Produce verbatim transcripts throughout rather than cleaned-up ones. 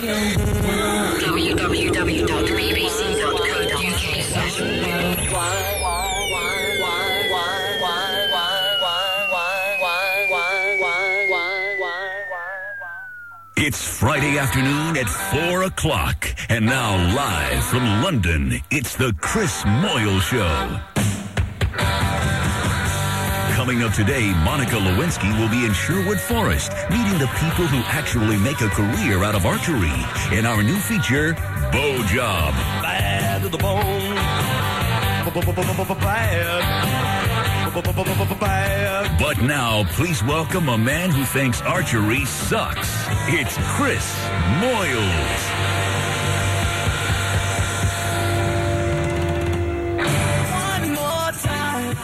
w w w dot b b c dot co dot u k slash It's Friday afternoon at four o'clock. And now live from London, it's the Chris Moyle Show. Coming up today, Monica Lewinsky will be in Sherwood Forest, meeting the people who actually make a career out of archery in our new feature, Bow Job. Bad to the bone. Bad. Bad. But now, please welcome a man who thinks archery sucks. It's Chris Moyles. One more time.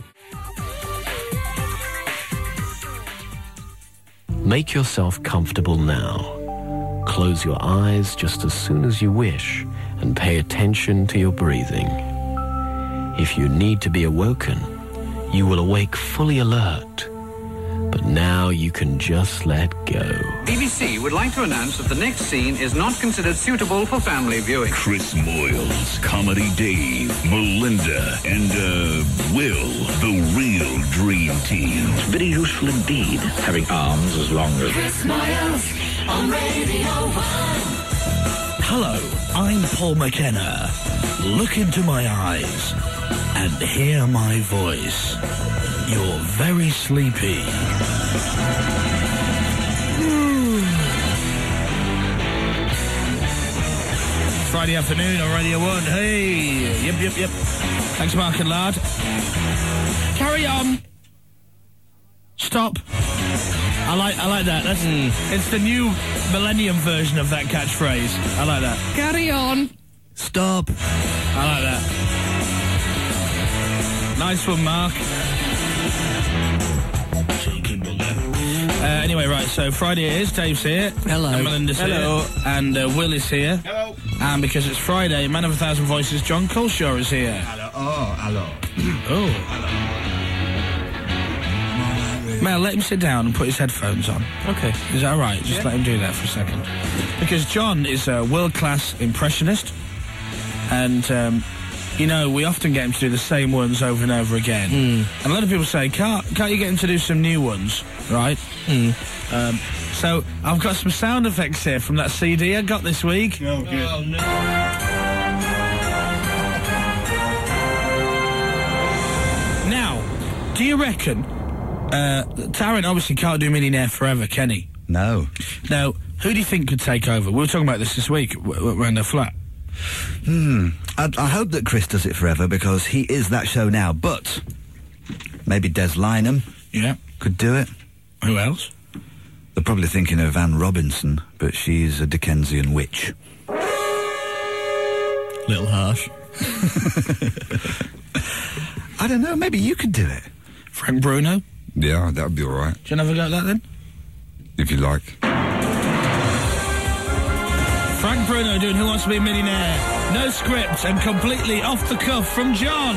Make yourself comfortable now. Close your eyes just as soon as you wish and pay attention to your breathing. If you need to be awoken, you will awake fully alert. But now you can just let go. B B C would like to announce that the next scene is not considered suitable for family viewing. Chris Moyles, Comedy Dave, Melinda, and, uh, Will, the real dream team. Very useful indeed, having arms as long as... Chris Moyles on Radio one. Hello, I'm Paul McKenna. Look into my eyes and hear my voice. You're very sleepy. Friday afternoon on Radio one. Hey, yep, yep, yep. Thanks, Mark and Lard. Carry on. Stop. I like, I like that. That's mm. It's the new millennium version of that catchphrase. I like that. Carry on. Stop. I like that. Nice one, Mark. Uh, anyway, right, so Friday it is. Dave's here. Hello. And Melinda's Hello. here. And uh, Will is here. Hello. And because it's Friday, man of a thousand voices, John Culshaw is here. Hello. Oh, hello. Oh. Hello. Mel, let him sit down and put his headphones on. Okay. Is that all right? Just yeah. Let him do that for a second. Because John is a world-class impressionist. And, um, you know, we often get him to do the same ones over and over again. Mm. And a lot of people say, can't, can't you get him to do some new ones, right? Mm. Um, so, I've got some sound effects here from that C D I got this week. Oh, good. Oh, no. Now, do you reckon... Uh, Tarrant obviously can't do Millionaire forever, can he? No. Now, who do you think could take over? We were talking about this this week w- w- around the flat. Hmm. I, I hope that Chris does it forever because he is that show now, but maybe Des Lynam Yeah. could do it. Who else? They're probably thinking of Anne Robinson, but she's a Dickensian witch. Little harsh. I don't know, maybe you could do it. Frank Bruno? Yeah, that'd be all right, Do you want to have a go at that then? if you like. Frank Bruno doing Who Wants to Be a Millionaire. No script and completely off the cuff from John.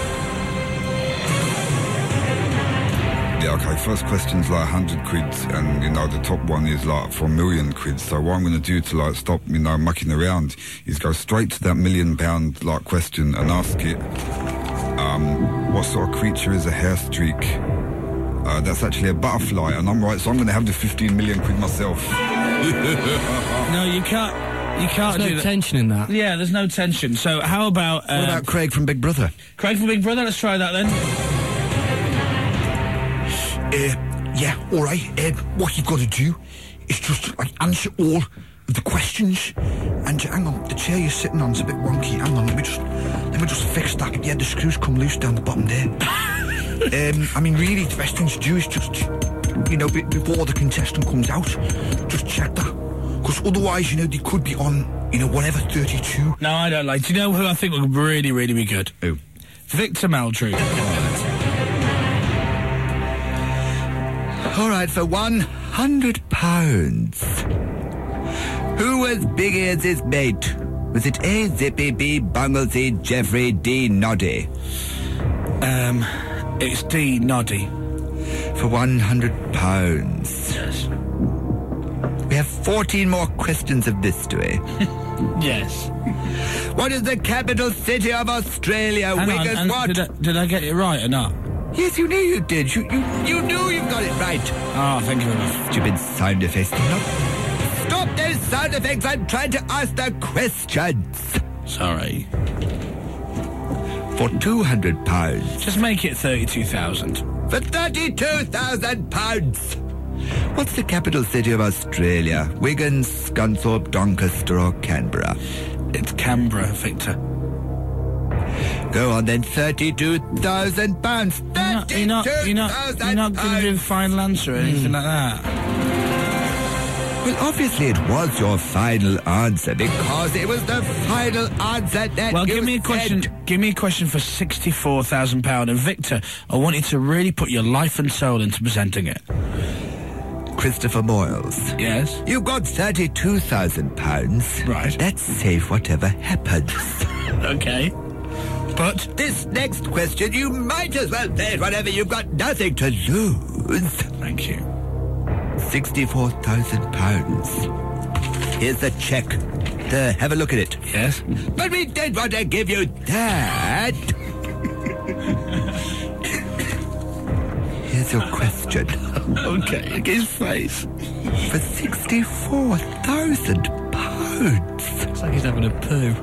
Yeah, okay, first question's like one hundred quid, and, you know, the top one is like for a million quid. So what I'm going to do to, like, stop, you know, mucking around is go straight to that million pound, like, question and ask it, um, what sort of creature is a hair streak? Uh, that's actually a butterfly, and I'm right, so I'm going to have the fifteen million quid myself. No, you can't. You can't There's do no that. tension in that. Yeah, there's no tension. So how about... Uh, What about Craig from Big Brother? Craig from Big Brother? Let's try that then. Uh, yeah, all right. Uh, what you've got to do is just like answer all of the questions. And uh, hang on, the chair you're sitting on's a bit wonky. Hang on, let me just let me just fix that. Yeah, the screws come loose down the bottom there. um, I mean, really, the best thing to do is just, you know, b- before the contestant comes out, just check that. Because otherwise, you know, they could be on, you know, whatever, thirty-two. No, I don't like. Do you know who I think would really, really be good? Who? Victor Meldrew. All right, for one hundred pounds. Who was Big Ears' mate? Was it A, Zippy, B, Bungle, C, Jeffrey, D, Noddy? Um, it's D, Noddy. For one hundred pounds. Yes. We have fourteen more questions of mystery. Yes. What is the capital city of Australia? Hang on, Wiggers, and what? Did I, did I get it right or not? Yes, you knew you did. You, you, you knew you got it right. Oh, thank you very much. Stupid sound effects. No. Stop those sound effects. I'm trying to ask the questions. Sorry. For two hundred pounds. Just make it thirty-two thousand. For thirty-two thousand pounds. What's the capital city of Australia? Wigan, Scunthorpe, Doncaster or Canberra? It's Canberra, Victor. Go on then, thirty-two thousand pounds. You're not, you're not, you're not going to do the final answer or anything mm. like that. Well, obviously it was your final answer because it was the final answer that Well, you give me a said. question. Give me a question for sixty-four thousand pounds. And Victor, I want you to really put your life and soul into presenting it. Christopher Moyles. Yes? You've got thirty-two thousand pounds. Right. That's safe whatever happens. Okay. But this next question, you might as well say it whenever you've got nothing to lose. Thank you. sixty-four thousand pounds. Here's the check. There, have a look at it. Yes? But we don't want to give you that. Here's your question. Okay, look at his face. For sixty-four thousand pounds. Looks like he's having a poo.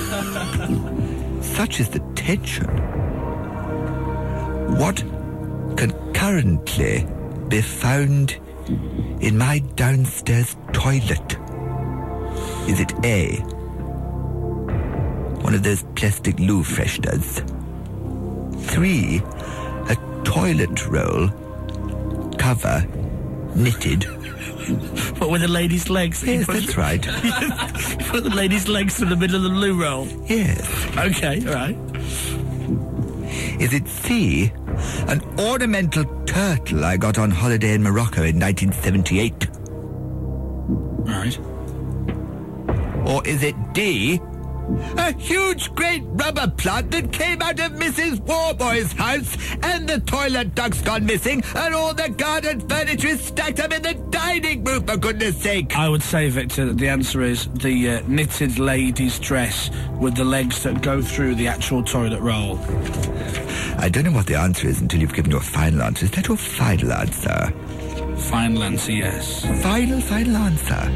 Such is the tension. What can currently be found in my downstairs toilet? Is it A, one of those plastic loo fresheners? Three, a toilet roll, cover, knitted. What, with the lady's legs? Yes, that's right. Put the lady's legs in the middle of the loo roll? Yes. Okay, all right. Is it C, an ornamental turtle I got on holiday in Morocco in nineteen seventy-eight? Right. Or is it D, a huge great rubber plant that came out of Missus Warboy's house and the toilet duct's gone missing and all the garden furniture is stacked up in the dining room, for goodness sake? I would say, Victor, that the answer is the uh, knitted lady's dress with the legs that go through the actual toilet roll. I don't know what the answer is until you've given your final answer. Is that your final answer? Final answer, yes. Final, final answer.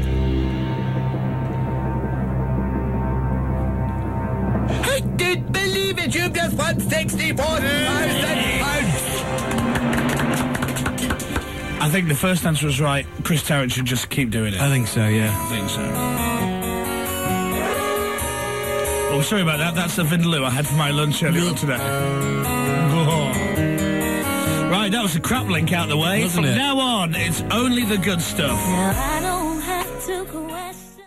I didn't believe it! You've just won sixty-four thousand pounds! I think the first answer was right. Chris Tarrant should just keep doing it. I think so, yeah. I think so. Oh, sorry about that. That's the vindaloo I had for my lunch earlier on today. Oh. Right, that was a crap link out the way. Wasn't From it? now on, it's only the good stuff. I don't have to question.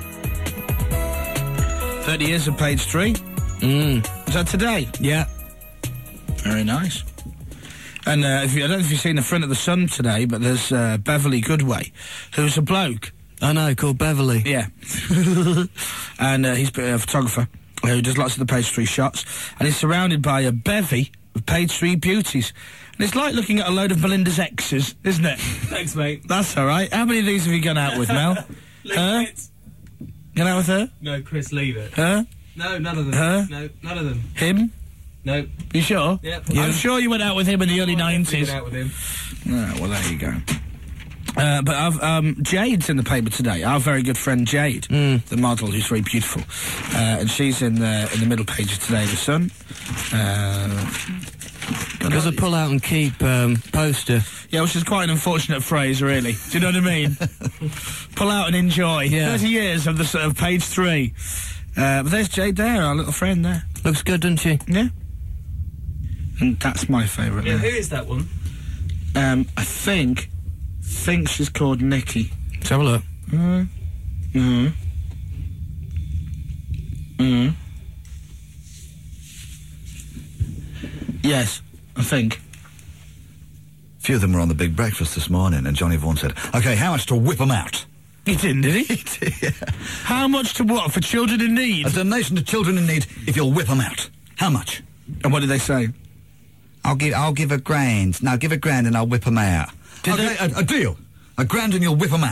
thirty years of Page Three. Mm. Is that today? Yeah. Very nice. And uh, if you, I don't know if you've seen the front of the Sun today, but there's uh, Beverly Goodway, who's a bloke. I know, called Beverly. Yeah. And uh, he's a photographer who does lots of the Page Three shots, and he's surrounded by a bevy of Page Three beauties. And it's like looking at a load of Belinda's exes, isn't it? Thanks, mate. That's all right. How many of these have you gone out with, Mel? Huh? Gone out with her? No, Chris, leave it. Her? No, none of them. Huh? No, none of them. Him? No. You sure? Yep. I'm sure you went out with him in the early nineties. Out with him. Oh, well, there you go. Uh, but I've, um, Jade's in the paper today. Our very good friend Jade, mm. the model who's very beautiful, uh, and she's in the in the middle page of today, The Sun. Uh, Because a pull out and keep um, poster. Yeah, which is quite an unfortunate phrase, really. Do you know what I mean? Pull out and enjoy. Yeah. Thirty years of the sort of Page Three. Uh, but there's Jade there, our little friend there. Looks good, doesn't she? Yeah. And that's my favourite. Yeah, now. who is that one? Um, I think. think she's called Nikki. Let's have a look. Mm. Mm. Mm. Yes, I think. A few of them were on the big breakfast this morning, and Johnny Vaughan said, OK, how much to whip them out? He didn't, did he? He did, yeah. How much to what? For children in need? A donation to children in need if you'll whip them out. How much? And what did they say? I'll give I'll give a grand. No, give a grand and I'll whip them out. Did okay, they- a, a deal. A grand and you'll whip them out.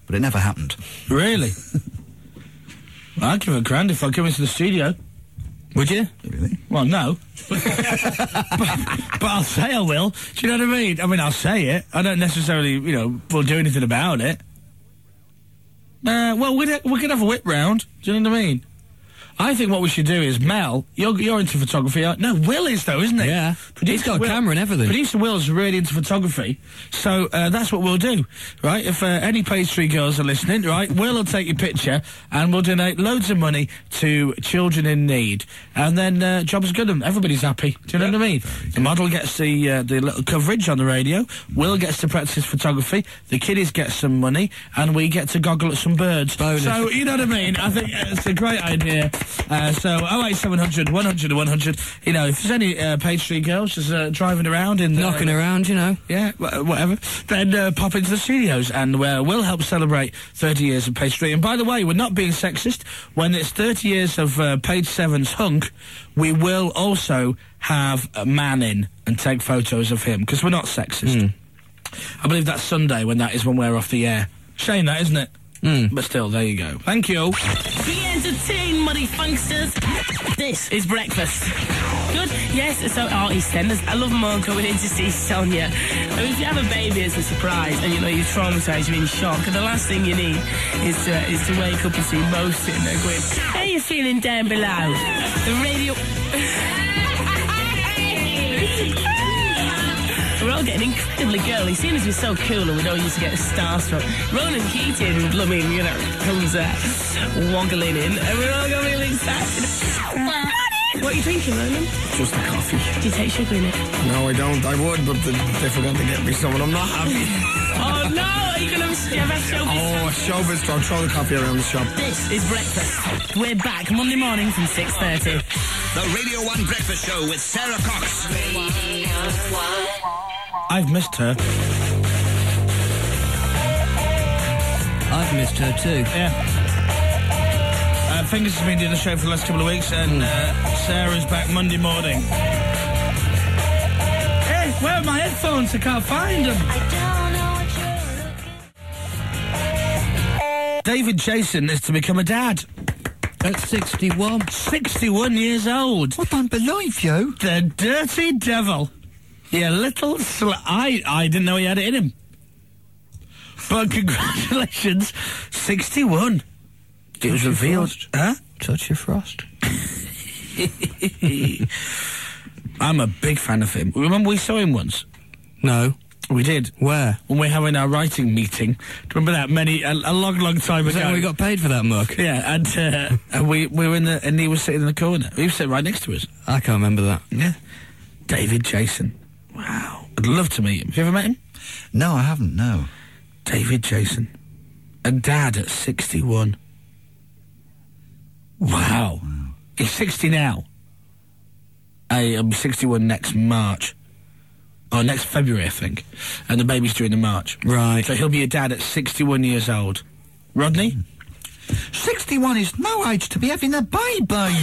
but it never happened. Really? Well, I'd give a grand if I come into the studio. Would you? Really? Well, no. but, but I'll say I will. Do you know what I mean? I mean, I'll say it. I don't necessarily, you know, will do anything about it. Uh, well, we'd, we could have a whip round. Do you know what I mean? I think what we should do is, Mel, you're, you're into photography. aren't- No, Will is, though, isn't he? Yeah. He's got a Will- camera and everything. Producer Will's really into photography, so uh, that's what we'll do, right? If uh, any Page Three girls are listening, right, Will will take your picture and we'll donate loads of money to children in need. And then uh, job's good and everybody's happy. Do you know what I mean? The model gets the uh, the little coverage on the radio, Will gets to practice photography, the kiddies get some money, and we get to goggle at some birds. Bonus. So, you know what I mean? I think uh, it's a great idea. Uh, so, oh eight seven hundred, one hundred, one hundred. You know, if there's any uh, Page Three girls just uh, driving around in... Uh, Knocking around, you know. Yeah, wh- whatever. Then uh, pop into the studios and uh, we'll help celebrate thirty years of Page Three. And by the way, we're not being sexist. When it's thirty years of uh, Page Seven's hunk, we will also have a man in and take photos of him, because we're not sexist. Mm. I believe that's Sunday when that is when we're off the air. Shame that, isn't it? Mm. But still, there you go. Thank you. Be entertained, muddy funksters. This is breakfast. Good? Yes, so our EastEnders. I love more going in to see Sonia. I mean, if you have a baby as a surprise and, you know, you're traumatised, you're in shock, and the last thing you need is to, is to wake up and see Mo sitting there going, how you feeling down below? The radio... We're all getting incredibly girly, seeing as we're so cool and we don't used to get starstruck. Ronan Keating, blooming, you know, comes uh, waggling in, and we're all going really excited. What are you drinking, Ronan? Just a coffee. Do you take sugar in it? No, I don't. I would, but the, they forgot to get me some, and I'm not happy. Oh no, are you going to have a showbiz? Oh, a showbiz drug. Throw the coffee around the shop. This is breakfast. We're back Monday morning from six thirty. The Radio one Breakfast Show with Sarah Cox. I've missed her. I've missed her too. Yeah. Uh, Fingers has been doing the show for the last couple of weeks, and uh, Sarah's back Monday morning. Hey, where are my headphones? I can't find them. David Jason is to become a dad. At sixty-one. sixty-one years old. I don't believe you. The dirty devil. You little sl- I, I didn't know he had it in him. But congratulations, sixty-one. It was revealed. Huh? Touch your frost. I'm a big fan of him. Remember we saw him once? No. We did. Where? When we were having our writing meeting. Remember that many, a, a long, long time Was ago? that when we got paid for that muck? Yeah, and, uh, and we, we were in the, and he was sitting in the corner. He was sitting right next to us. I can't remember that. Yeah. David Jason. Wow. I'd love to meet him. Have you ever met him? No, I haven't, no. David Jason. A dad at sixty-one. Wow. wow. He's sixty now. I'll be sixty-one next March. Oh, next February, I think. And the baby's due in March. Right. So he'll be a dad at sixty-one years old. Rodney? Mm. sixty-one is no age to be having a baby.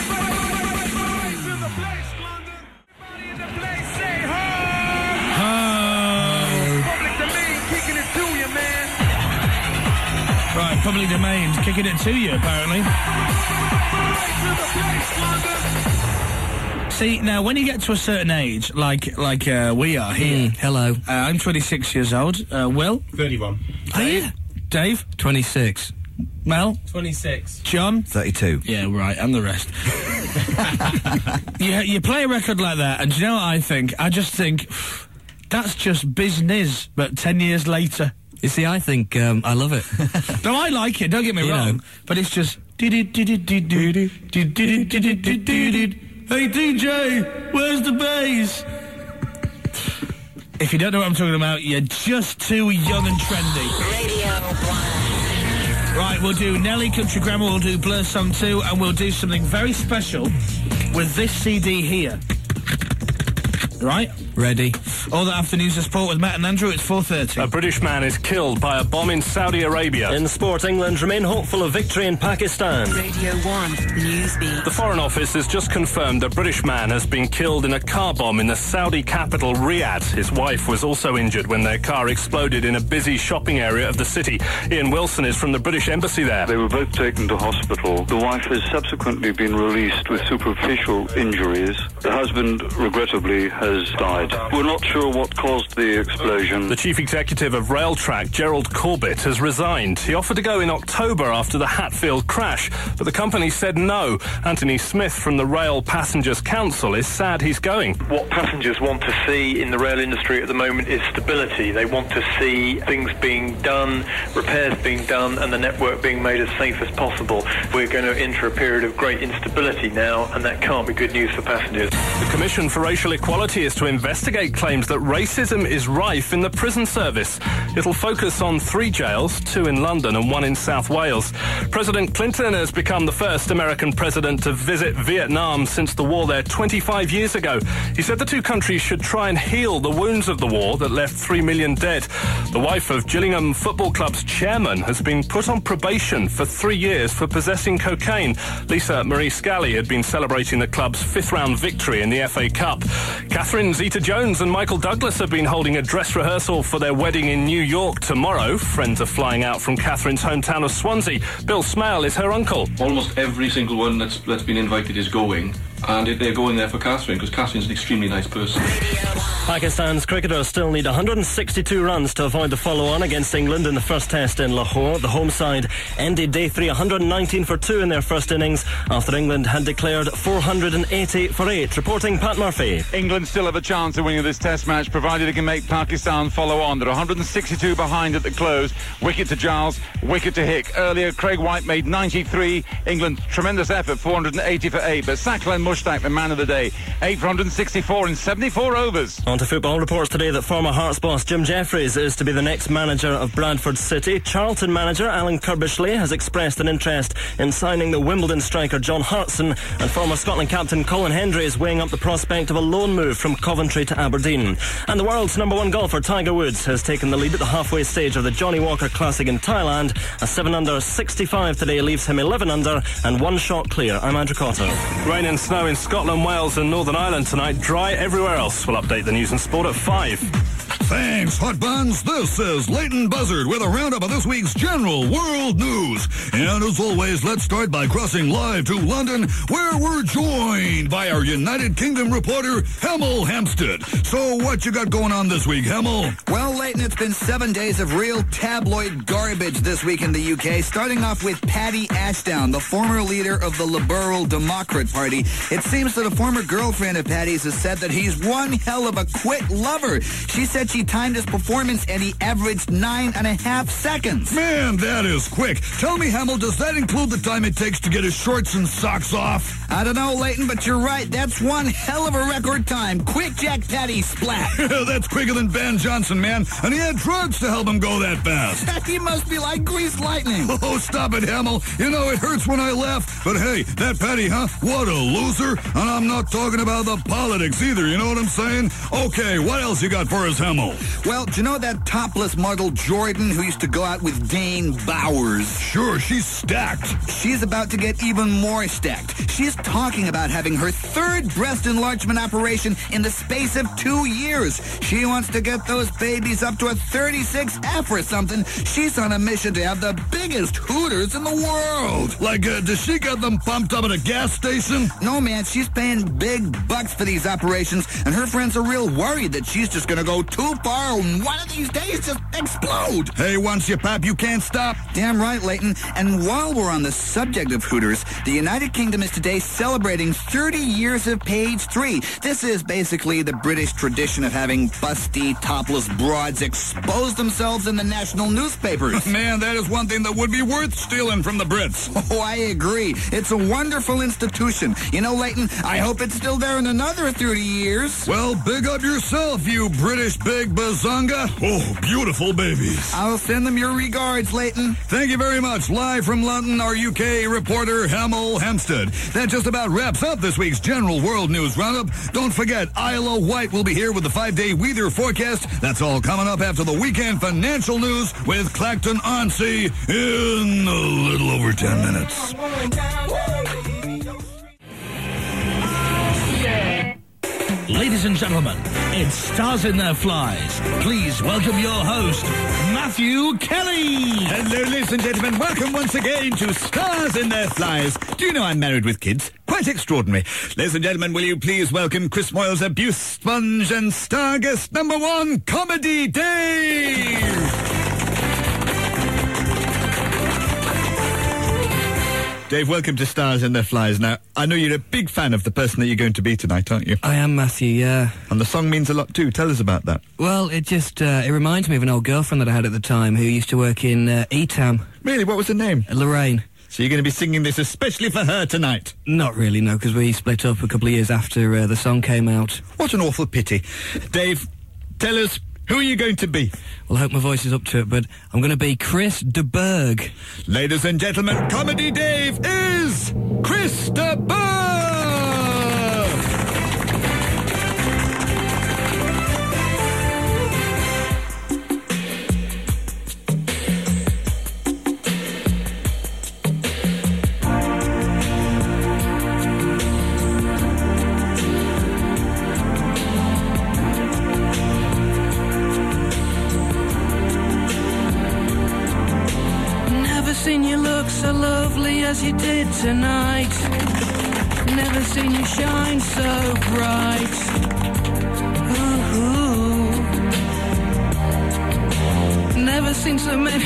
Right, public domain, kicking it to you, apparently. See, now, when you get to a certain age, like like uh, we are here... Mm, hello. Uh, I'm twenty-six years old. Uh, Will? thirty-one. Dave? Dave? twenty-six. Mel? twenty-six. John? thirty-two. Yeah, right, and the rest. you, you play a record like that, and do you know what I think? I just think, that's just business, but ten years later. You see, I think um, I love it. No, I like it, don't get me You wrong, know. but it's just... Hey, D J, where's the bass? If you don't know what I'm talking about, you're just too young and trendy. Radio one. Right, we'll do Nelly Country Grammar, we'll do Blur Song two, and we'll do something very special with this C D here. Right? Ready. All the afternoons of sport with Matt and Andrew. It's four thirty. A British man is killed by a bomb in Saudi Arabia. In sport, England remain hopeful of victory in Pakistan. Radio one Newsbeat. The Foreign Office has just confirmed a British man has been killed in a car bomb in the Saudi capital, Riyadh. His wife was also injured when their car exploded in a busy shopping area of the city. Ian Wilson is from the British Embassy there. They were both taken to hospital. The wife has subsequently been released with superficial injuries. The husband, regrettably, has died. We're not sure what caused the explosion. The chief executive of Railtrack, Gerald Corbett, has resigned. He offered to go in October after the Hatfield crash, but the company said no. Anthony Smith from the Rail Passengers Council is sad he's going. What passengers want to see in the rail industry at the moment is stability. They want to see things being done, repairs being done, and the network being made as safe as possible. We're going to enter a period of great instability now, and that can't be good news for passengers. The Commission for Racial Equality is to investigate claims that racism is rife in the prison service. It'll focus on three jails, two in London and one in South Wales. President Clinton has become the first American president to visit Vietnam since the war there twenty-five years ago. He said the two countries should try and heal the wounds of the war that left three million dead. The wife of Gillingham Football Club's chairman has been put on probation for three years for possessing cocaine. Lisa Marie Scally had been celebrating the club's fifth round victory in the F A Cup. Catherine Zeta-Jones and Michael Douglas have been holding a dress rehearsal for their wedding in New York tomorrow. Friends are flying out from Catherine's hometown of Swansea. Bill Smale is her uncle. Almost every single one that's, that's been invited is going. And they're going there for Catherine, because Catherine's an extremely nice person. Pakistan's cricketers still need one hundred sixty-two runs to avoid the follow-on against England in the first test in Lahore. The home side ended day three one hundred nineteen for two in their first innings after England had declared four hundred eighty for eight. Reporting Pat Murphy. England still have a chance of winning this test match, provided it can make Pakistan follow on. They're one hundred sixty-two behind at the close. Wicket to Giles, wicket to Hick. Earlier, Craig White made ninety-three. England, tremendous effort, four hundred eighty for eight. But Saklan Mushtaq, the man of the day, eight for one hundred sixty-four in seventy-four overs. On to football. Reports today that former Hearts boss Jim Jeffries is to be the next manager of Bradford City. Charlton manager Alan Kirbishley has expressed an interest in signing the Wimbledon striker John Hartson, and former Scotland captain Colin Hendry is weighing up the prospect of a loan move from Coventry to Aberdeen. And the world's number one golfer Tiger Woods has taken the lead at the halfway stage of the Johnny Walker Classic in Thailand. A seven under sixty-five today leaves him eleven under and one shot clear. I'm Andrew Cotter. Rain and snow in Scotland, Wales and Northern Ireland tonight. Dry everywhere else. We'll update the news and sport at five. Thanks, Hot Buns. This is Leighton Buzzard with a roundup of this week's general world news. And as always, let's start by crossing live to London, where we're joined by our United Kingdom reporter, Hemel Hempstead. So what you got going on this week, Hemel? Well, Leighton, it's been seven days of real tabloid garbage this week in the U K, starting off with Paddy Ashdown, the former leader of the Liberal Democrat Party. It seems that a former girlfriend of Paddy's has said that he's one hell of a quick lover. She said she timed his performance and he averaged nine and a half seconds. Man, that is quick. Tell me, Hemel, does that include the time it takes to get his shorts and socks off? I don't know, Leighton, but you're right. That's one hell of a record time. Quick Jack Paddy splat. That's quicker than Ben Johnson, man. And he had drugs to help him go that fast. He must be like greased lightning. Oh, stop it, Hemel. You know, it hurts when I laugh. But hey, that Paddy, huh? What a loser. And I'm not talking about the politics either, you know what I'm saying? Okay, what else you got for us, Hemel? Well, do you know that topless model Jordan who used to go out with Dane Bowers? Sure, she's stacked. She's about to get even more stacked. She's talking about having her third breast enlargement operation in the space of two years. She wants to get those babies up to a thirty-six F or something. She's on a mission to have the biggest hooters in the world. Like, uh, does she get them pumped up at a gas station? No, man, she's paying big bucks for these operations, and her friends are real worried that she's just going to go too far and one of these days just explode. Hey, once you pop, you can't stop. Damn right, Leighton. And while we're on the subject of hooters, the United Kingdom is today celebrating thirty years of Page Three. This is basically the British tradition of having busty, topless broads expose themselves in the national newspapers. Man, that is one thing that would be worth stealing from the Brits. Oh, I agree. It's a wonderful institution. You know, Leighton, I hope it's still there in another thirty years. Well, big up yourself, you British big Big Bazonga. Oh, beautiful babies. I'll send them your regards, Leighton. Thank you very much. Live from London, our U K reporter, Hamill Hampstead. That just about wraps up this week's General World News Roundup. Don't forget, Isla White will be here with the five-day weather forecast. That's all coming up after the weekend financial news with Clacton Ansey in a little over ten minutes. Ladies and gentlemen, it's Stars in Their Flies. Please welcome your host, Matthew Kelly. Hello, ladies and gentlemen. Welcome once again to Stars in Their Flies. Do you know I'm married with kids? Quite extraordinary. Ladies and gentlemen, will you please welcome Chris Moyle's abuse sponge and star guest number one, Comedy Dave. Dave, welcome to Stars in Their Flies. Now, I know you're a big fan of the person that you're going to be tonight, aren't you? I am, Matthew, yeah. And the song means a lot too. Tell us about that. Well, it just, uh, it reminds me of an old girlfriend that I had at the time who used to work in uh, E T A M. Really? What was her name? Lorraine. So you're going to be singing this especially for her tonight? Not really, no, because we split up a couple of years after uh, the song came out. What an awful pity. Dave, tell us, who are you going to be? Well, I hope my voice is up to it, but I'm going to be Chris de Burgh. Ladies and gentlemen, Comedy Dave is Chris de Burgh! Seen you look so lovely as you did tonight. Never seen you shine so bright. Ooh. Never seen so many.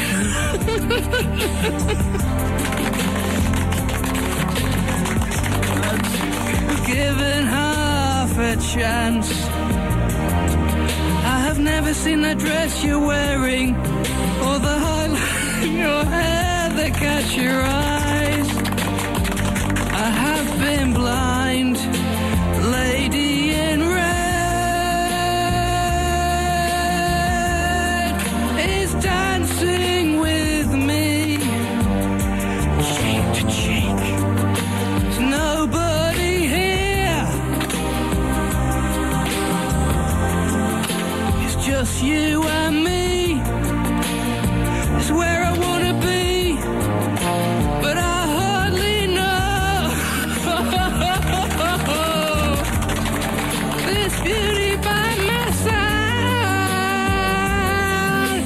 Given half a chance. I have never seen that dress you're wearing, or the highlight in your hair that catch your eyes. I have been blind, lady in red is dancing with me, cheek to cheek. There's nobody here, it's just you and me. It's where I wanna be, but I hardly know this beauty by my side.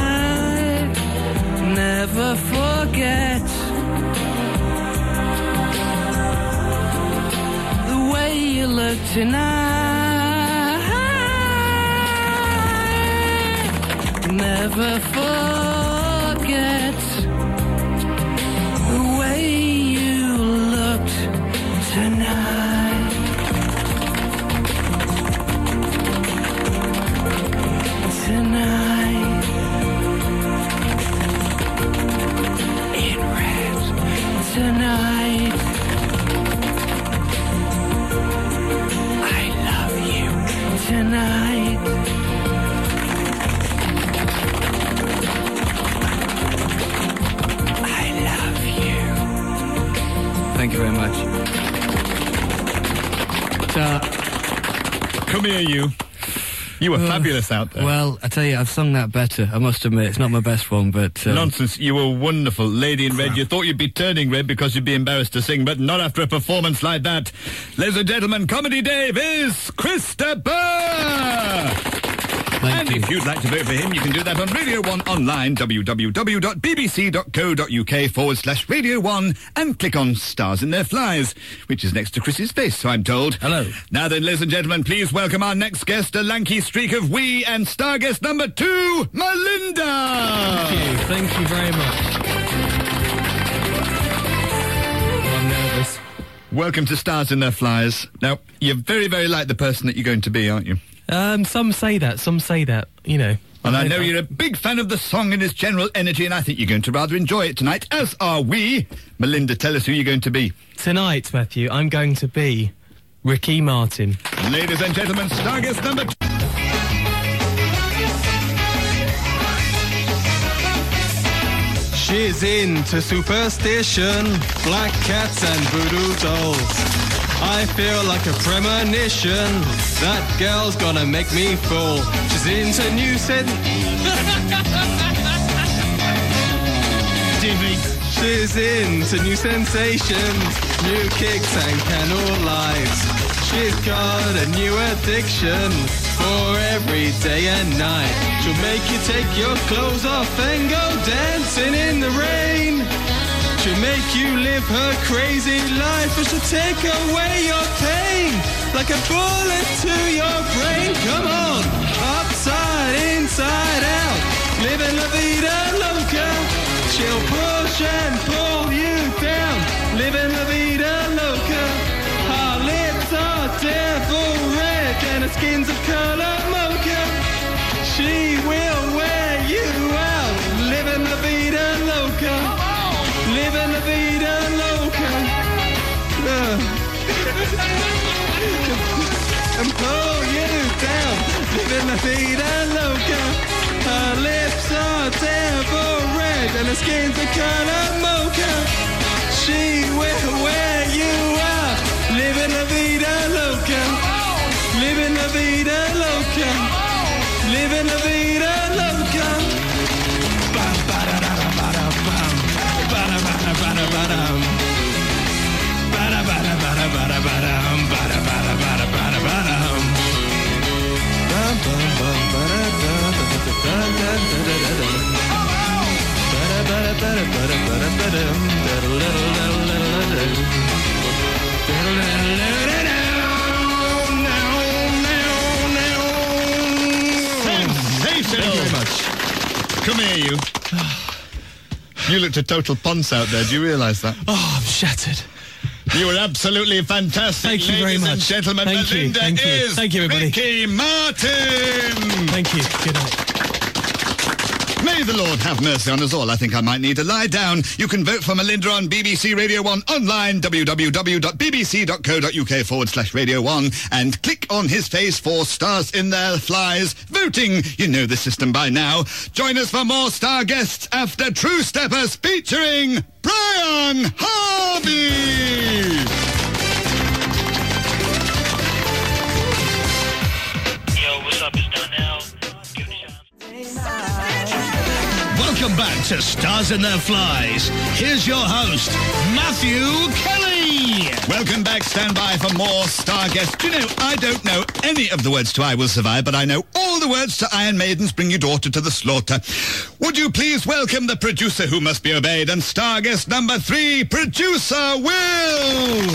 I never forget the way you look tonight. Never forget the way you looked tonight. Tonight, in red. Tonight, I love you. Tonight. Thank you very much. Uh, come here, you. You were uh, fabulous out there. Well, I tell you, I've sung that better, I must admit. It's not my best one, but... Um, Nonsense. You were wonderful. Lady in Red, you thought you'd be turning red because you'd be embarrassed to sing, but not after a performance like that. Ladies and gentlemen, Comedy Dave is Chris de Burgh! Thank and you. if you'd like to vote for him, you can do that on Radio one online, www.bbc.co.uk forward slash Radio one, and click on Stars in Their Flies, which is next to Chris's face, so I'm told. Hello. Now then, ladies and gentlemen, please welcome our next guest, a lanky streak of wee, and star guest number two, Melinda! Thank you. Thank you very much. I'm nervous. Welcome to Stars in Their Flies. Now, you're very, very like the person that you're going to be, aren't you? Um, some say that, some say that, you know. And I know you're a big fan of the song and its general energy, and I think you're going to rather enjoy it tonight, as are we. Melinda, tell us who you're going to be. Tonight, Matthew, I'm going to be Ricky Martin. Ladies and gentlemen, star guest number two. She's into superstition, black cats and voodoo dolls. I feel like a premonition. That girl's gonna make me fall. She's into new sen... She's into new sensations, new kicks and cannot lies. She's got a new addiction for every day and night. She'll make you take your clothes off and go dancing in the rain. She'll make you live her crazy life, and she'll take away your pain like a bullet to your brain. Come on, upside, inside out, living la vida loca. She'll push and pull you down, living la vida loca. Her lips are devil red and her skin's of color mocha. She will wear you out, living la vida loca. Living la vida loca. Uh. And pull you down. Living la vida loca. Her lips are devil red and her skin's the color mocha. She will wear you out. Living la vida loca. Living la vida loca. Living la vida loca. Bam, ba-da-da-da-ba-da-bam. Bada bada bada badam. Bada bada bada bada badam. Bada bada bada bada badam. Bum bum bum bada da da da da da da da. Bada bada bada bada bada badam. Da da da da da da da. Da da da da da. Sensational. Thank you very much. Come here, you. You looked a total ponce out there. Do you realise that? Oh, I'm shattered. You were absolutely fantastic. Thank you very much. Ladies and gentlemen, Thank you. Belinda Thank you. is Thank you, everybody. Ricky Martin. Thank you. Good night. May the Lord have mercy on us all. I think I might need to lie down. You can vote for Melinda on B B C Radio one online, w w w dot b b c dot co dot u k forward slash Radio one, and click on his face for Stars in Their Flies. Voting, you know the system by now. Join us for more star guests after True Steppers featuring Brian Harvey. Yo, what's up? It's Donnell. Welcome back to Stars in Their Flies. Here's your host, Matthew Kelly. Welcome back. Stand by for more star guests. Do you know, I don't know any of the words to I Will Survive, but I know all the words to Iron Maiden's Bring Your Daughter to the Slaughter. Would you please welcome the producer who must be obeyed and star guest number three, Producer Will.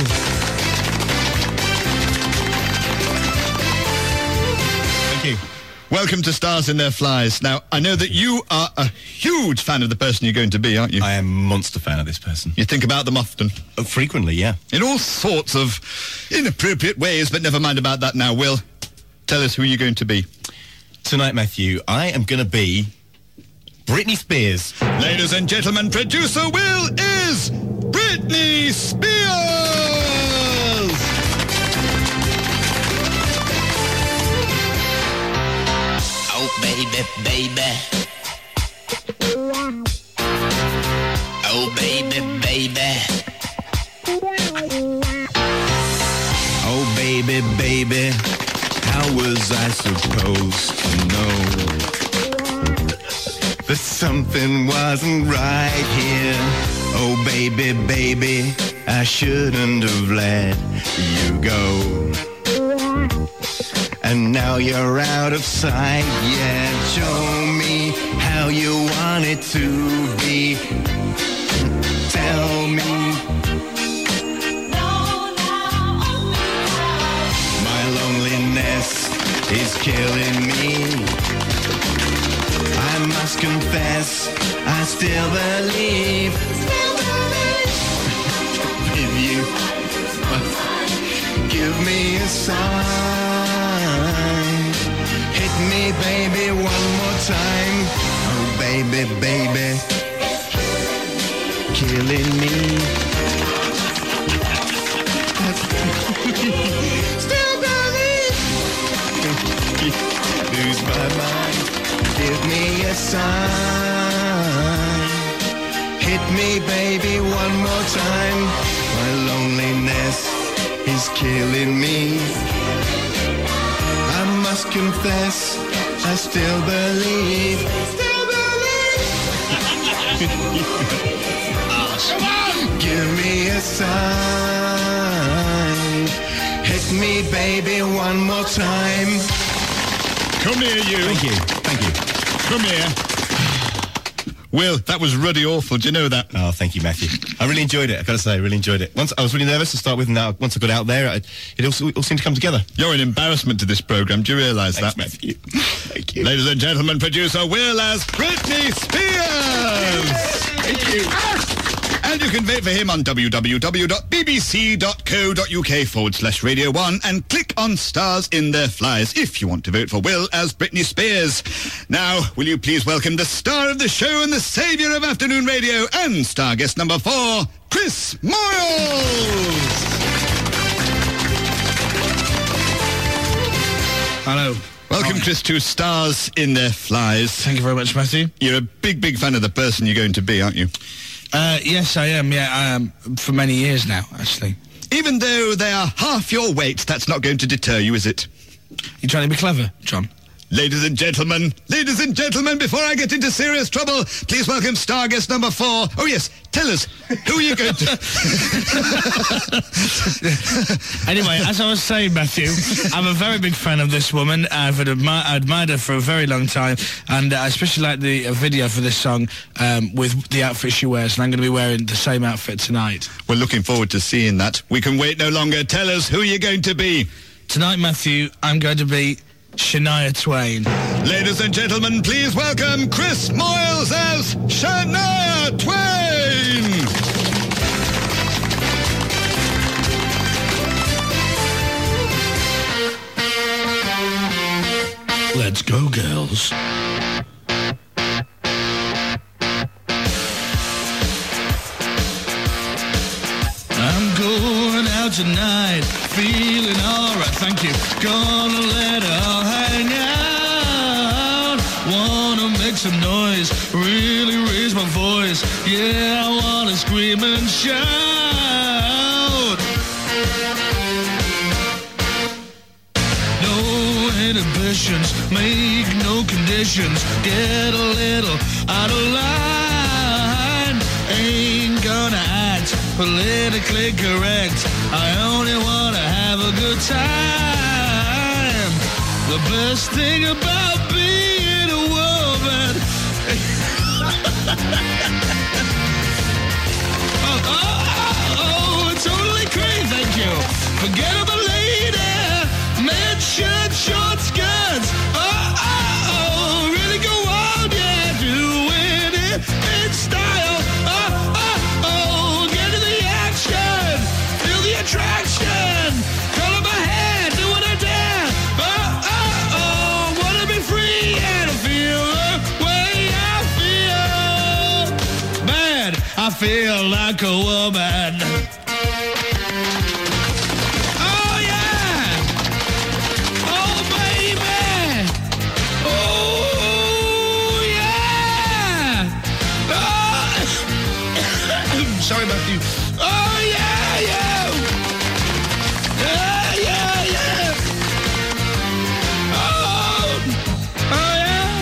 Thank you. Welcome to Stars in Their Flies. Now, I know that you are a huge fan of the person you're going to be, aren't you? I am a monster fan of this person. You think about them often? Uh, frequently, yeah. In all sorts of inappropriate ways, but never mind about that now. Will, tell us who you're going to be. Tonight, Matthew, I am going to be Britney Spears. Ladies and gentlemen, Producer Will is Britney Spears! Oh, baby, baby. Oh, baby, baby. Oh, baby, baby. How was I supposed to know that something wasn't right here? Oh, baby, baby. I shouldn't have let you go. And now you're out of sight, yeah. Show me how you want it to be. Tell me. My loneliness is killing me. I must confess, I still believe. If you give me a sign. Hit me, baby, one more time. Oh, baby, baby, killing me. Still believe. Lose my mind. Give me a sign. Hit me, baby, one more time. My loneliness is killing me. I must confess, I still believe. Still believe. Come on! Give me a sign. Hit me, baby, one more time. Come here, you. Thank you. Thank you. Come here. Will, that was ruddy awful. Do you know that? Oh, thank you, Matthew. I really enjoyed it. I've got to say, I really enjoyed it. Once I was really nervous to start with, and now once I got out there, I, it all, it all seemed to come together. You're an embarrassment to this programme. Do you realise that? Thanks, Matthew. Thank you. Ladies and gentlemen, producer Will as Britney Spears. Thank you. And you can vote for him on www.bbc.co.uk forward slash Radio one and click on Stars in Their Flies if you want to vote for Will as Britney Spears. Now, will you please welcome the star of the show and the saviour of afternoon radio and star guest number four, Chris Moyles. Hello. Welcome, Chris, to Stars in Their Flies. Thank you very much, Matthew. You're a big, big fan of the person you're going to be, aren't you? Uh, yes, I am. Yeah, I am. For many years now, actually. Even though they are half your weight, that's not going to deter you, is it? You trying to be clever, John? Ladies and gentlemen, ladies and gentlemen, before I get into serious trouble, please welcome star guest number four. Oh, yes, tell us, who are you going to... Anyway, as I was saying, Matthew, I'm a very big fan of this woman. I've admi- admired her for a very long time, and uh, I especially like the uh, video for this song um, with the outfit she wears, and I'm going to be wearing the same outfit tonight. We're looking forward to seeing that. We can wait no longer. Tell us who you're going to be. Tonight, Matthew, I'm going to be Shania Twain. Ladies and gentlemen, please welcome Chris Moyles as Shania Twain. Let's go, girls. I'm going out tonight, feeling alright, thank you. Gonna let it all hang out. Wanna make some noise, really raise my voice. Yeah, I wanna scream and shout. No inhibitions, make no conditions. Get a little out of line. Ain't gonna act politically correct. I only wanna have a good time. The best thing about being a woman. oh, oh, oh, oh, totally crazy, thank you. Forget about lady, men shirt, short skirts. Oh, oh, oh, really go on, yeah, doing it in style. Oh, oh, oh, get to the action, feel the attraction. Color my hair, do what I dare. Oh, oh, oh, wanna be free and feel the way I feel. Man, I feel like a woman. Oh, yeah. Oh, baby. Oh, yeah. Oh. Sorry, Matthew. Oh, yeah, yeah. Yeah, yeah, yeah. Oh, oh, yeah.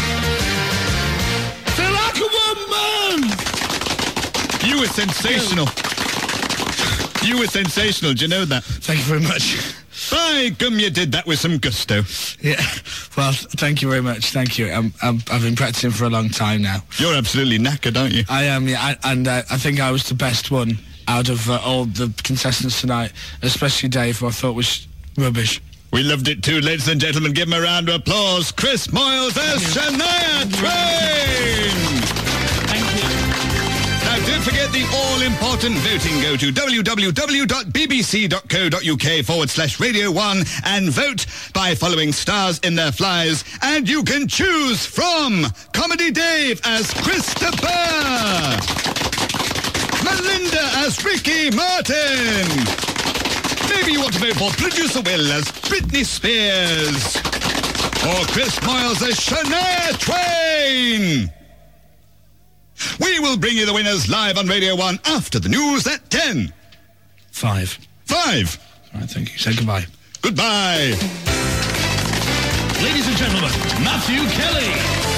Feel like a woman. You were sensational. You were sensational, do you know that? Thank you very much. By gum, you did that with some gusto. Yeah, well, thank you very much. Thank you. I'm, I'm, I've been practicing for a long time now. You're absolutely knackered, aren't you? I am, yeah, I, and uh, I think I was the best one out of uh, all the contestants tonight, especially Dave, who I thought was rubbish. We loved it too, ladies and gentlemen. Give him a round of applause. Chris Moyles as Shania Twain. Thank you. Now, don't forget the all-important voting. Go to www.bbc.co.uk forward slash Radio one and vote by following Stars in Their Flies. And you can choose from Comedy Dave as Christopher, Melinda as Ricky Martin. Maybe you want to vote for Producer Will as Britney Spears. Or Chris Moyles as Shania Twain. We will bring you the winners live on Radio one after the news at ten. Five. Five. All right, thank you. Say goodbye. Goodbye. Ladies and gentlemen, Matthew Kelly.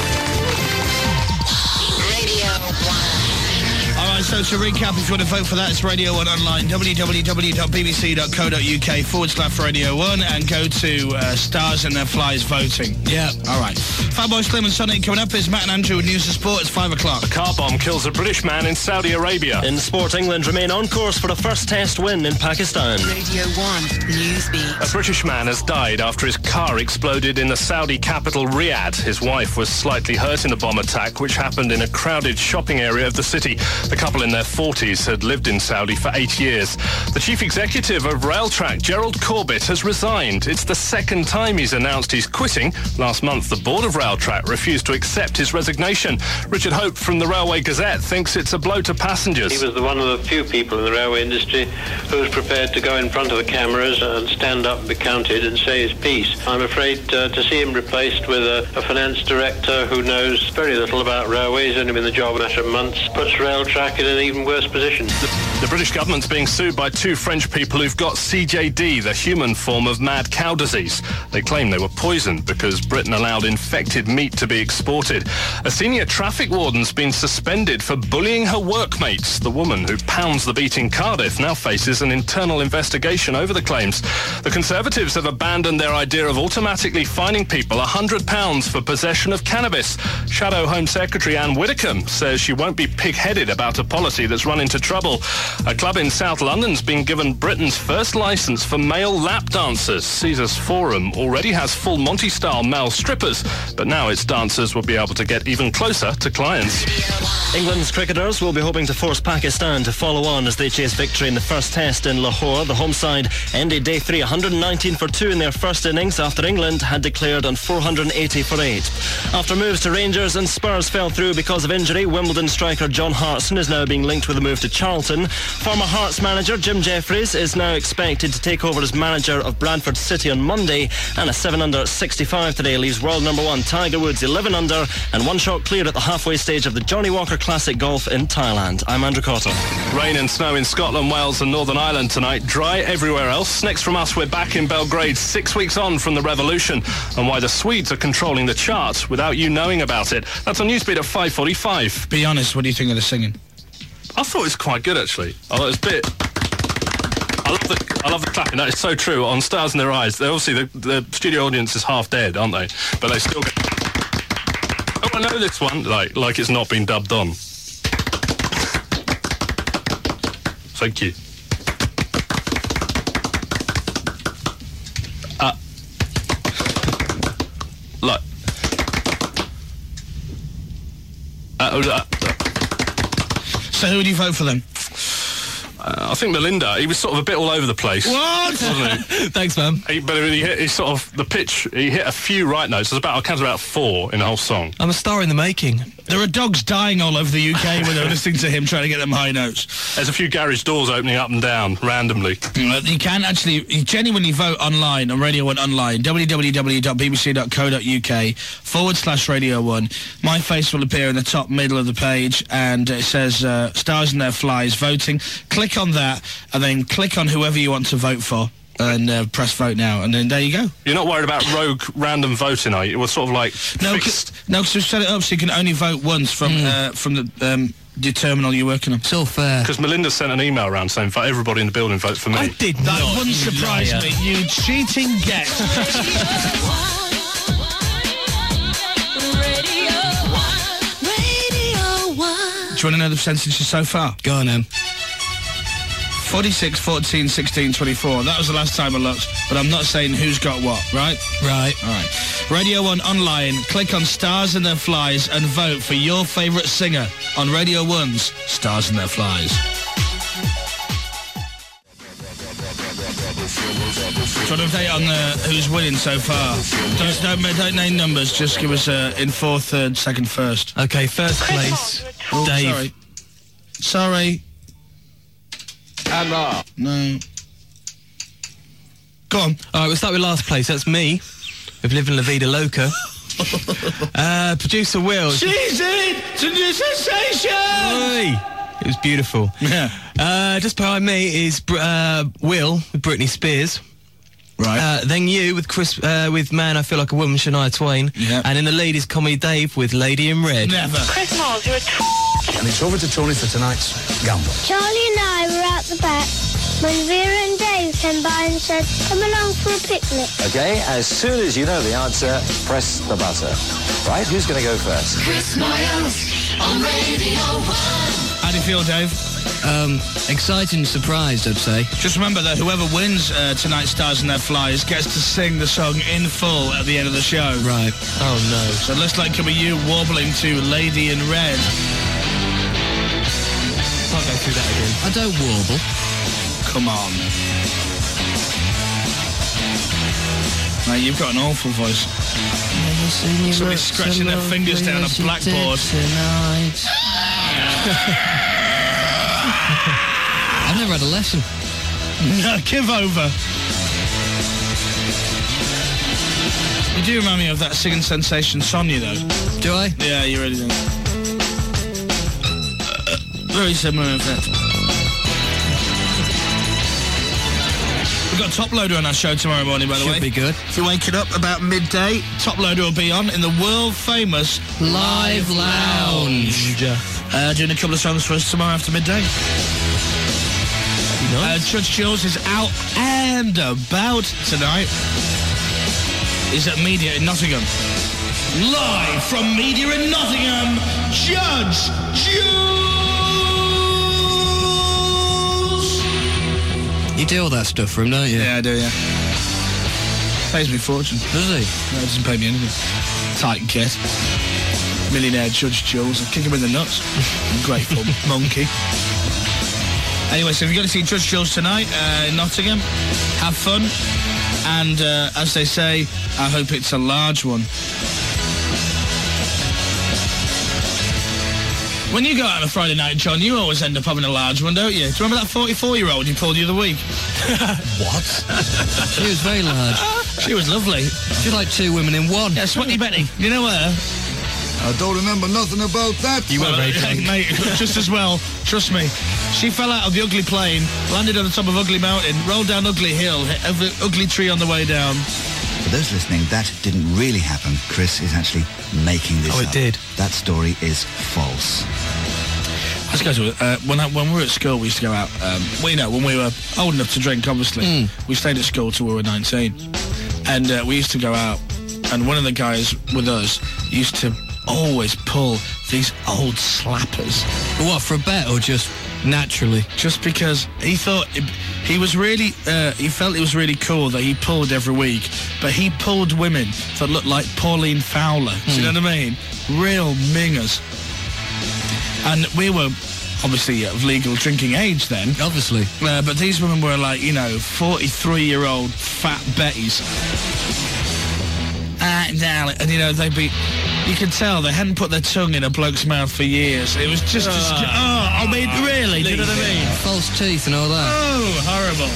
Radio one. All right, so to recap, if you want to vote for that, it's Radio one online, www.bbc.co.uk forward slash Radio one, and go to uh, Stars and Their Flies voting. Yeah. All right. Fatboy Slim and Sonic coming up. Is Matt and Andrew with News and Sport. It's five o'clock. A car bomb kills a British man in Saudi Arabia. In sport, England remain on course for a first test win in Pakistan. Radio one Newsbeat. A British man has died after his car exploded in the Saudi capital Riyadh. His wife was slightly hurt in the bomb attack, which happened in a crowded shopping area of the city. The couple in their forties had lived in Saudi for eight years. The chief executive of Railtrack, Gerald Corbett, has resigned. It's the second time he's announced he's quitting. Last month, the board of Railtrack refused to accept his resignation. Richard Hope from the Railway Gazette thinks it's a blow to passengers. He was the one of the few people in the railway industry who was prepared to go in front of the cameras and stand up and be counted and say his piece. I'm afraid uh, to see him replaced with a, a finance director who knows very little about railways, only been in the job a matter of months, puts Railtrack in an even worse position. The, the British government's being sued by two French people who've got C J D, the human form of mad cow disease. They claim they were poisoned because Britain allowed infected meat to be exported. A senior traffic warden's been suspended for bullying her workmates. The woman who pounds the beat in Cardiff now faces an internal investigation over the claims. The Conservatives have abandoned their idea of automatically fining people one hundred pounds for possession of cannabis. Shadow Home Secretary Anne Widdecombe says she won't be pig-headed about a policy that's run into trouble. A club in South London's been given Britain's first licence for male lap dancers. Caesars Forum already has full Monty-style male strippers, but now its dancers will be able to get even closer to clients. England's cricketers will be hoping to force Pakistan to follow on as they chase victory in the first test in Lahore. The home side ended day three one hundred nineteen for two in their first innings after England had declared on four hundred eighty for eight. After moves to Rangers and Spurs fell through because of injury, Wimbledon striker John Hartson is now being linked with a move to Charlton. Former Hearts manager Jim Jeffries is now expected to take over as manager of Bradford City on Monday, and a seven under sixty-five today leaves world number one Tiger Woods eleven under and one shot clear at the halfway stage of the Johnny Walker Classic Golf in Thailand. I'm Andrew Cotter. Rain and snow in Scotland, Wales and Northern Ireland tonight. Dry everywhere else. Next from us, we're back in Belgrade six weeks on from the revolution and why the Swedes are controlling the charts without you knowing about it. That's on Newsbeat at five forty-five. Be honest, what do you think of the singing? I thought it was quite good, actually. I thought it was a bit... I love the I love the clapping. That is so true. On Stars in Their Eyes, they obviously the, the studio audience is half dead, aren't they? But they still get... Oh, I know this one. Like, like it's not been dubbed on. Thank you. Uh, like... Uh, uh, So who would you vote for then? Uh, I think Melinda. He was sort of a bit all over the place. What? Wasn't he? Thanks, man. He, but he hit he sort of the pitch. He hit a few right notes. There's about I counted about four in the whole song. I'm a star in the making. There are dogs dying all over the U K when they're listening to him trying to get them high notes. There's a few garage doors opening up and down randomly. Uh, you can actually you genuinely vote online on Radio one online, www.bbc.co.uk forward slash Radio one. My face will appear in the top middle of the page, and it says uh, Stars and Their Flies voting. Click on that, and then click on whoever you want to vote for. And uh, press vote now, and then there you go. You're not worried about rogue random voting, are you? It was sort of like no, fixed. Cause, no, because we've set it up so you can only vote once from mm. uh, from the um, the terminal you're working on. It's all fair. Because Melinda sent an email around saying, "For everybody in the building, vote for me." I did that. Not, wouldn't surprise liar. me. You cheating get. Do you want to know the percentages so far? Go on, then. forty-six, fourteen, sixteen, twenty-four. That was the last time I looked, but I'm not saying who's got what, right? Right. All right. Radio one online. Click on Stars and Their Flies and vote for your favourite singer on Radio one's Stars and Their Flies. Do you want to update on uh, who's winning so far? Don't, don't, don't name numbers, just give us uh, in fourth, third, second, first. Okay, first place, oh, Dave. Sorry. Sorry. Anna. No. Go on. All right, we'll start with last place. That's me, with Living La Vida Loca. uh, producer Will. She's in to New Sensation! Oi. It was beautiful. Yeah. Uh, just behind me is Br- uh, Will with Britney Spears. Right. Uh, then you with Chris, uh, with Man I Feel Like a Woman, Shania Twain. Yeah. And in the lead is Comedy Dave with Lady in Red. Never. Chris Miles, you're a t- And it's over to Tony for tonight's gamble. Charlie and I were out the back when Vera and Dave came by and said, come along for a picnic. Okay, as soon as you know the answer, press the buzzer. Right, who's going to go first? Chris Miles on Radio one. How do you feel, Dave? Um, excited and surprised, I'd say. Just remember that whoever wins uh, tonight's Stars in Their Flies gets to sing the song in full at the end of the show. Right. Oh, no. So it looks like it could be you warbling to Lady in Red. Can't go through that again. I don't warble. Come on. Mate, you've got an awful voice. Somebody's scratching their fingers down a blackboard. I've never had a lesson. No, give over. You do remind me of that singing sensation Sonia, though. Do I? Yeah, you really do. Uh, very similar, in fact. We've got Top Loader on our show tomorrow morning, by the Should way. be good. If you're waking up about midday, Top Loader will be on in the world-famous Live Lounge. Uh, doing a couple of songs for us tomorrow after midday. Uh, Judge Jules is out and about tonight. He's at Media in Nottingham. Live from Media in Nottingham, Judge Jules! You do all that stuff for him, don't you? Yeah, I do, yeah. Pays me a fortune. Does he? No, it doesn't pay me anything. Tight kit. Millionaire Judge Jules. I'll kick him in the nuts. Grateful monkey. Anyway, so if you're going to see Judge Jules tonight uh, in Nottingham, have fun. And uh, as they say, I hope it's a large one. When you go out on a Friday night, John, you always end up having a large one, don't you? Do you remember that forty-four-year-old you pulled the other week? What? She was very large. She was lovely. She was like two women in one. Yeah, Sweaty Betty. You know her? I don't remember nothing about that. You were very drunk. Mate, just as well. Trust me. She fell out of the Ugly Plane, landed on the top of Ugly Mountain, rolled down Ugly Hill, hit every ugly tree on the way down. For those listening, that didn't really happen. Chris is actually making this Oh, it up. did. That story is false. Let's go to it. Uh, when, I, when we were at school, we used to go out. Um, well, you know, when we were old enough to drink, obviously. Mm. We stayed at school till we were nineteen. And uh, we used to go out, and one of the guys with us used to always pull these old slappers. What, for a bet or just naturally? Just because he thought it, he was really, uh, he felt it was really cool that he pulled every week, but he pulled women that looked like Pauline Fowler. Do you know what I mean? Real mingers. And we were obviously of legal drinking age then. Obviously. Uh, but these women were like, you know, forty-three-year-old fat Bettys. Ah, darling. And, you know, they'd be... You could tell they hadn't put their tongue in a bloke's mouth for years. It was just... just oh, I mean, really? Do you know what I mean? False teeth and all that. Oh, horrible.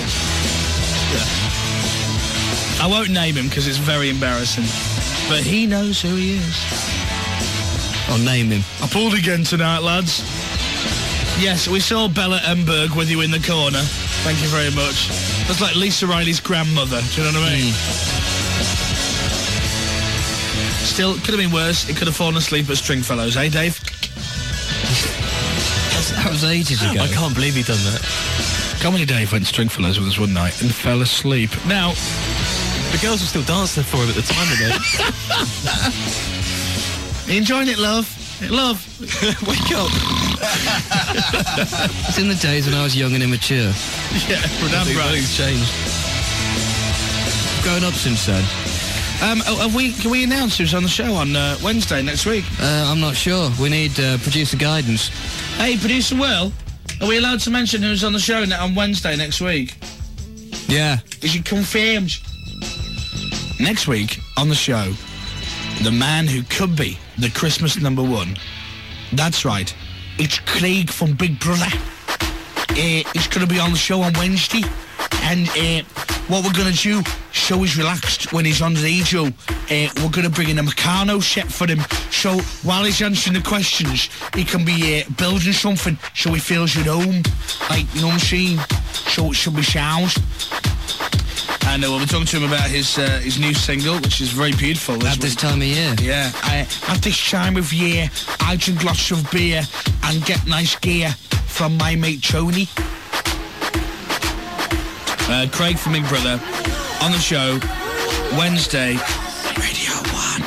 Yeah. I won't name him because it's very embarrassing. But he knows who he is. I'll name him. I pulled again tonight, lads. Yes, we saw Bella Emberg with you in the corner. Thank you very much. That's like Lisa Riley's grandmother. Do you know what I mean? Mm. Still, could have been worse. It could have fallen asleep at Stringfellows, eh, Dave? That was ages ago. I can't believe he done that. Comedy Dave went to Stringfellows with us one night and fell asleep. Now, the girls were still dancing for him at the time, Are you enjoying it, love? Love, wake up. It's in the days when I was young and immature. Yeah, Renan Brown's changed. Grown up since then. Um, have we, can we announce who's on the show on uh, Wednesday next week? Uh, I'm not sure. We need uh, producer guidance. Hey, producer Will, are we allowed to mention who's on the show on Wednesday next week? Yeah. Is it confirmed? Next week on the show, the man who could be the Christmas number one. That's right. It's Craig from Big Brother. Uh, he's going to be on the show on Wednesday. And uh, what we're going to do, show is relaxed when he's on radio. Uh, we're going to bring in a Meccano set for him, so while he's answering the questions, he can be uh, building something so he feels at home. Like, you know what I'm saying? So it should be sound. And uh, we'll be talking to him about his uh, his new single, which is very beautiful. At this time of year. Yeah. I, at this time of year, I drink lots of beer and get nice gear from my mate Tony. Uh, Craig from Big Brother on the show Wednesday, Radio One.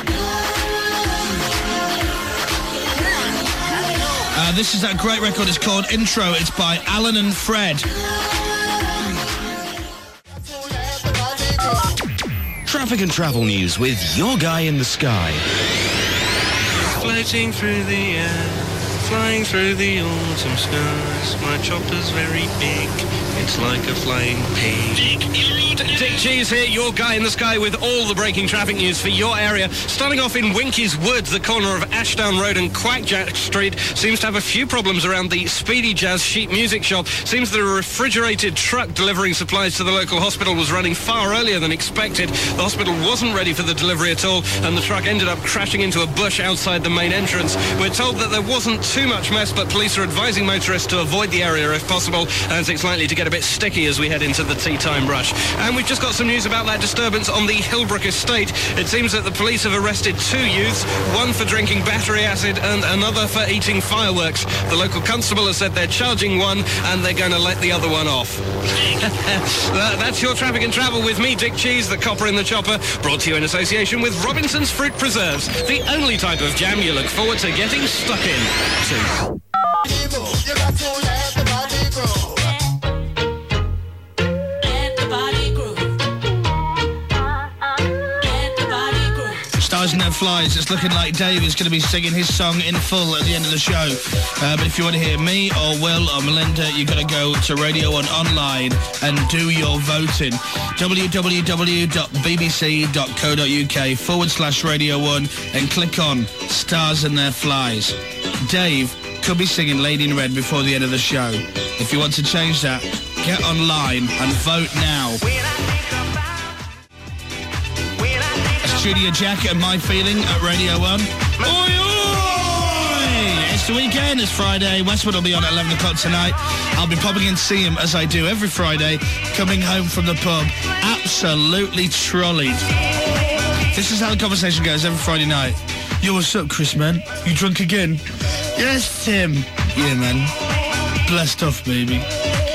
Uh, this is that great record. It's called Intro. It's by Alan and Fred. Traffic and travel news with your guy in the sky. Floating through the air, flying through the autumn skies. My chopper's very big, it's like a flying pig. Dick Cheese here, your guy in the sky with all the breaking traffic news for your area. Starting off in Winky's Woods, the corner of Ashdown Road and Quackjack Street seems to have a few problems around the Speedy Jazz sheet music shop. Seems that a refrigerated truck delivering supplies to the local hospital was running far earlier than expected. The hospital wasn't ready for the delivery at all, and the truck ended up crashing into a bush outside the main entrance. We're told that there wasn't too much mess, but police are advising motorists to avoid the area if possible, as it's likely to get a bit sticky as we head into the tea time rush. And we've just got some news about that disturbance on the Hillbrook estate. It seems that the police have arrested two youths, one for drinking battery acid and another for eating fireworks. The local constable has said they're charging one and they're going to let the other one off. that, that's your traffic and travel with me, Dick Cheese, the copper in the chopper, brought to you in association with Robinson's Fruit Preserves, the only type of jam you look forward to getting stuck in. To. Stars in Their Flies. It's looking like Dave is going to be singing his song in full at the end of the show. Uh, but if you want to hear me or Will or Melinda, you've got to go to Radio one online and do your voting. www.bbc.co.uk forward slash Radio one and click on Stars in Their Flies. Dave could be singing Lady in Red before the end of the show. If you want to change that, get online and vote now. Julia Jack and My Feeling at Radio one. Oi, oi! It's the weekend, it's Friday. Westwood will be on at eleven o'clock tonight. I'll be popping in to see him, as I do every Friday, coming home from the pub. Absolutely trolleyed. This is how the conversation goes every Friday night. Yo, what's up, Chris, man? You drunk again? Yes, Tim. Yeah, man. Blessed off, baby.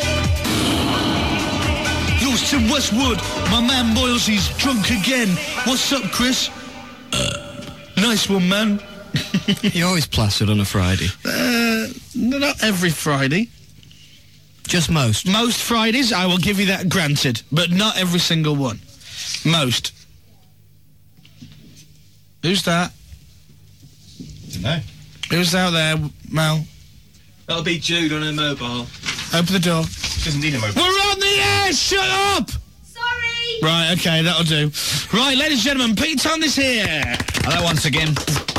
Yo, it's Tim Westwood. My man Boylesy's drunk again. What's up, Chris? Uh, nice one, man. You're always placid on a Friday. Uh, not every Friday. Just most. Most Fridays, I will give you that granted, but not every single one. Most. Who's that? No. Who's out there, Mel? That'll be Jude on her mobile. Open the door. She doesn't need a mobile. We're on the air! Shut up! Sorry! Right, okay, that'll do. Right, ladies and gentlemen, Pete Tong is here. Hello once again.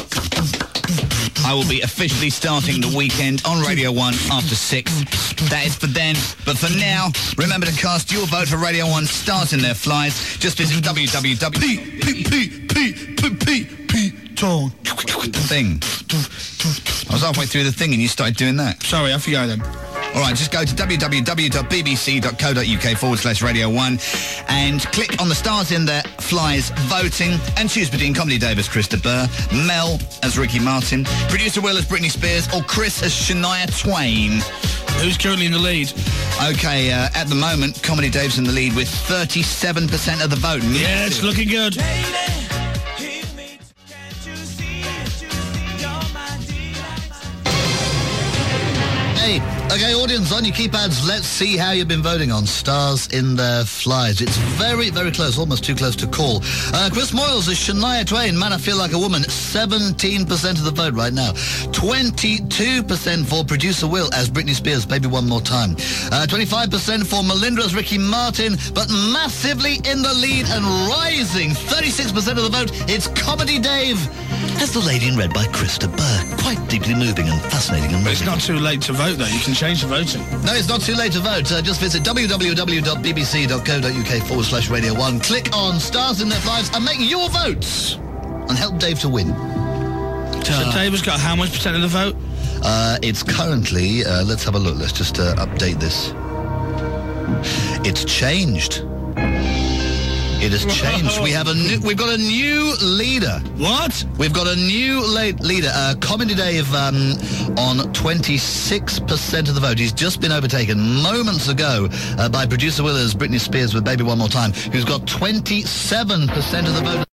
I will be officially starting the weekend on Radio one after six. That is for then. But for now, remember to cast your vote for Radio one Stars in Their Flies. Just visit www. Pete, Pete, Pete, Pete, Pete, Pete, Pete Tong. Thing. I was halfway through the thing and you started doing that. Sorry, I forgot then. All right, just go to www.bbc.co.uk forward slash Radio one and click on the Stars in Their Flies voting and choose between Comedy Dave as Chris de Burgh, Mel as Ricky Martin, Producer Will as Britney Spears, or Chris as Shania Twain. Who's currently in the lead? Okay, uh, at the moment, Comedy Dave's in the lead with thirty-seven percent of the vote. Yeah, it's looking good. Hey, okay, audience, on your keypads, let's see how you've been voting on Stars in Their Flies. It's very, very close, almost too close to call. Uh, Chris Moyles is Shania Twain, Man, I Feel Like a Woman, seventeen percent of the vote right now. twenty-two percent for Producer Will as Britney Spears, Baby One More Time. Uh, twenty-five percent for Melinda as Ricky Martin, but massively in the lead and rising. thirty-six percent of the vote, it's Comedy Dave as The Lady in Red by Krista Burr. Quite deeply moving and fascinating and But it's moving. not too late to vote, though. You can change the voting. No, it's not too late to vote. Uh, just visit www.bbc.co.uk forward slash Radio one. Click on Stars in Their Flies and make your votes. And help Dave to win. So Dave has got how much percent of the vote? Uh, it's currently, uh, let's have a look. Let's just uh, update this. It's changed. It has changed. We have a new, we've got a new leader. What? We've got a new la- leader. Uh, Comedy Dave um, on twenty-six percent of the vote. He's just been overtaken moments ago uh, by producer Willers, Britney Spears with Baby One More Time, who's got twenty-seven percent of the vote.